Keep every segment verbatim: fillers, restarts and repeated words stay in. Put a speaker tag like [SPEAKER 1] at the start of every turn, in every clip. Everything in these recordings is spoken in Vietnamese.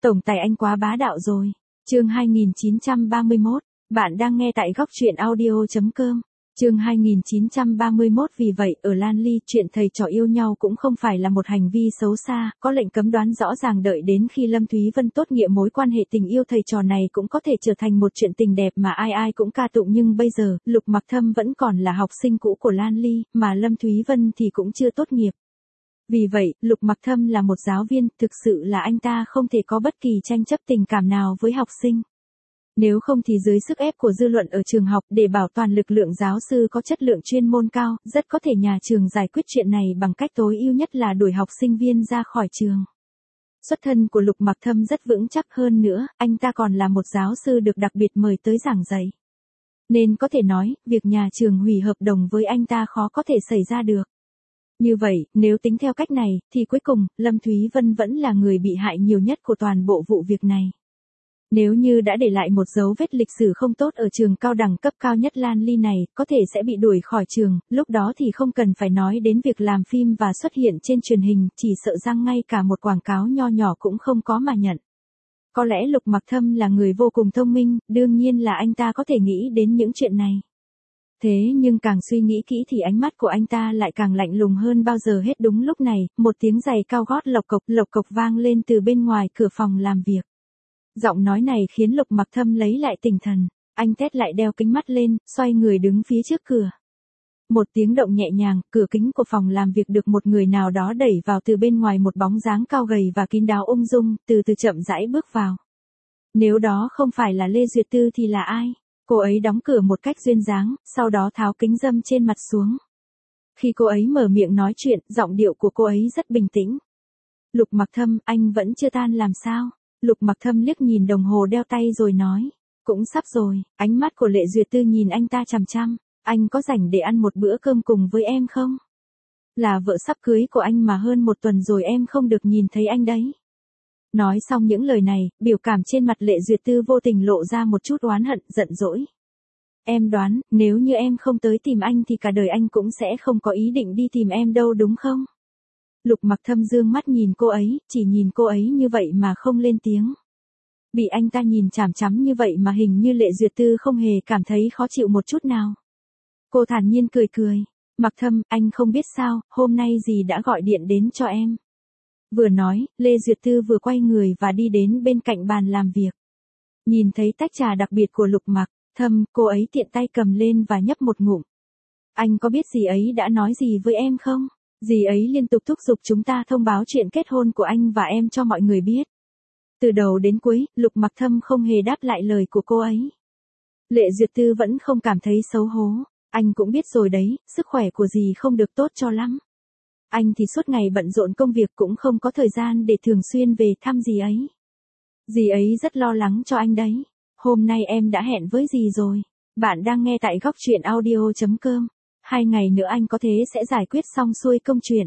[SPEAKER 1] Tổng tài anh quá bá đạo rồi. Chương hai nghìn chín trăm ba mươi mốt, bạn đang nghe tại góc truyện audio chấm com. Chương hai nghìn chín trăm ba mươi mốt Vì vậy, ở Lan Ly, chuyện thầy trò yêu nhau cũng không phải là một hành vi xấu xa, có lệnh cấm đoán rõ ràng đợi đến khi Lâm Thúy Vân tốt nghiệp mối quan hệ tình yêu thầy trò này cũng có thể trở thành một chuyện tình đẹp mà ai ai cũng ca tụng, nhưng bây giờ, Lục Mặc Thâm vẫn còn là học sinh cũ của Lan Ly, mà Lâm Thúy Vân thì cũng chưa tốt nghiệp. Vì vậy, Lục Mặc Thâm là một giáo viên, thực sự là anh ta không thể có bất kỳ tranh chấp tình cảm nào với học sinh. Nếu không thì dưới sức ép của dư luận ở trường học để bảo toàn lực lượng giáo sư có chất lượng chuyên môn cao, rất có thể nhà trường giải quyết chuyện này bằng cách tối ưu nhất là đuổi học sinh viên ra khỏi trường. Xuất thân của Lục Mặc Thâm rất vững chắc, hơn nữa, anh ta còn là một giáo sư được đặc biệt mời tới giảng dạy. Nên có thể nói, việc nhà trường hủy hợp đồng với anh ta khó có thể xảy ra được. Như vậy, nếu tính theo cách này, thì cuối cùng, Lâm Thúy Vân vẫn là người bị hại nhiều nhất của toàn bộ vụ việc này. Nếu như đã để lại một dấu vết lịch sử không tốt ở trường cao đẳng cấp cao nhất Lan Ly này, có thể sẽ bị đuổi khỏi trường, lúc đó thì không cần phải nói đến việc làm phim và xuất hiện trên truyền hình, chỉ sợ rằng ngay cả một quảng cáo nho nhỏ cũng không có mà nhận. Có lẽ Lục Mặc Thâm là người vô cùng thông minh, đương nhiên là anh ta có thể nghĩ đến những chuyện này. Thế nhưng càng suy nghĩ kỹ thì ánh mắt của anh ta lại càng lạnh lùng hơn bao giờ hết. Đúng lúc này, một tiếng giày cao gót lộc cộc lộc cộc vang lên từ bên ngoài cửa phòng làm việc. Giọng nói này khiến Lục Mặc Thâm lấy lại tinh thần, anh tét lại đeo kính mắt lên, xoay người đứng phía trước cửa. Một tiếng động nhẹ nhàng, cửa kính của phòng làm việc được một người nào đó đẩy vào từ bên ngoài, một bóng dáng cao gầy và kín đáo ung dung, từ từ chậm rãi bước vào. Nếu đó không phải là Lê Duyệt Tư thì là ai? Cô ấy đóng cửa một cách duyên dáng, sau đó tháo kính râm trên mặt xuống. Khi cô ấy mở miệng nói chuyện, giọng điệu của cô ấy rất bình tĩnh. Lục Mặc Thâm, anh vẫn chưa tan làm sao? Lục Mặc Thâm liếc nhìn đồng hồ đeo tay rồi nói. Cũng sắp rồi. Ánh mắt của Lệ Duyệt Tư nhìn anh ta chằm chằm. Anh có rảnh để ăn một bữa cơm cùng với em không? Là vợ sắp cưới của anh mà hơn một tuần rồi em không được nhìn thấy anh đấy. Nói xong những lời này, biểu cảm trên mặt Lệ Duyệt Tư vô tình lộ ra một chút oán hận, giận dỗi. Em đoán, nếu như em không tới tìm anh thì cả đời anh cũng sẽ không có ý định đi tìm em đâu đúng không? Lục Mặc Thâm dương mắt nhìn cô ấy, chỉ nhìn cô ấy như vậy mà không lên tiếng. Bị anh ta nhìn chằm chằm như vậy mà hình như Lệ Duyệt Tư không hề cảm thấy khó chịu một chút nào. Cô thản nhiên cười cười. Mặc Thâm, anh không biết sao, hôm nay dì đã gọi điện đến cho em. Vừa nói, Lê Duyệt Tư vừa quay người và đi đến bên cạnh bàn làm việc. Nhìn thấy tách trà đặc biệt của Lục Mặc Thâm, cô ấy tiện tay cầm lên và nhấp một ngụm. Anh có biết dì ấy đã nói gì với em không? Dì ấy liên tục thúc giục chúng ta thông báo chuyện kết hôn của anh và em cho mọi người biết. Từ đầu đến cuối, Lục Mặc Thâm không hề đáp lại lời của cô ấy. Lệ Duyệt Tư vẫn không cảm thấy xấu hổ. Anh cũng biết rồi đấy, sức khỏe của dì không được tốt cho lắm. Anh thì suốt ngày bận rộn công việc cũng không có thời gian để thường xuyên về thăm dì ấy. Dì ấy rất lo lắng cho anh đấy. Hôm nay em đã hẹn với dì rồi. Bạn đang nghe tại góc truyện audio chấm com. Hai ngày nữa anh có thế sẽ giải quyết xong xuôi công chuyện.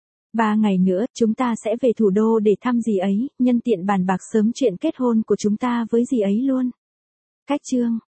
[SPEAKER 1] Ba ngày nữa, chúng ta sẽ về thủ đô để thăm dì ấy, nhân tiện bàn bạc sớm chuyện kết hôn của chúng ta với dì ấy luôn. Cách chương